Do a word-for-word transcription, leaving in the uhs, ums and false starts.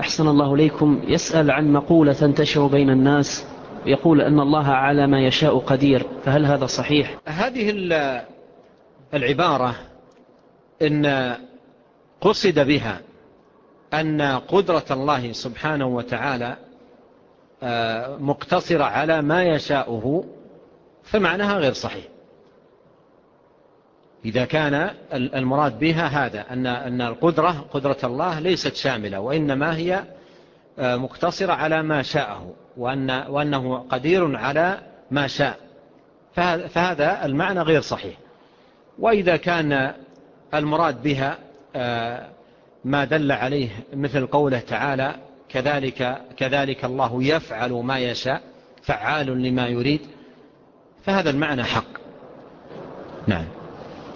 أحسن الله إليكم، يسأل عن مقولة تنتشر بين الناس يقول أن الله على ما يشاء قدير، فهل هذا صحيح؟ هذه العبارة إن قصد بها أن قدرة الله سبحانه وتعالى مقتصرة على ما يشاءه، فمعناها غير صحيح. إذا كان المراد بها هذا أن أن القدرة قدرة الله ليست شاملة، وإنما هي مقتصرة على ما شاءه، وأن وأنه قدير على ما شاء، فهذا المعنى غير صحيح. وإذا كان المراد بها ما دل عليه مثل قوله تعالى كذلك كذلك الله يفعل ما يشاء فعال لما يريد، فهذا المعنى حق. نعم.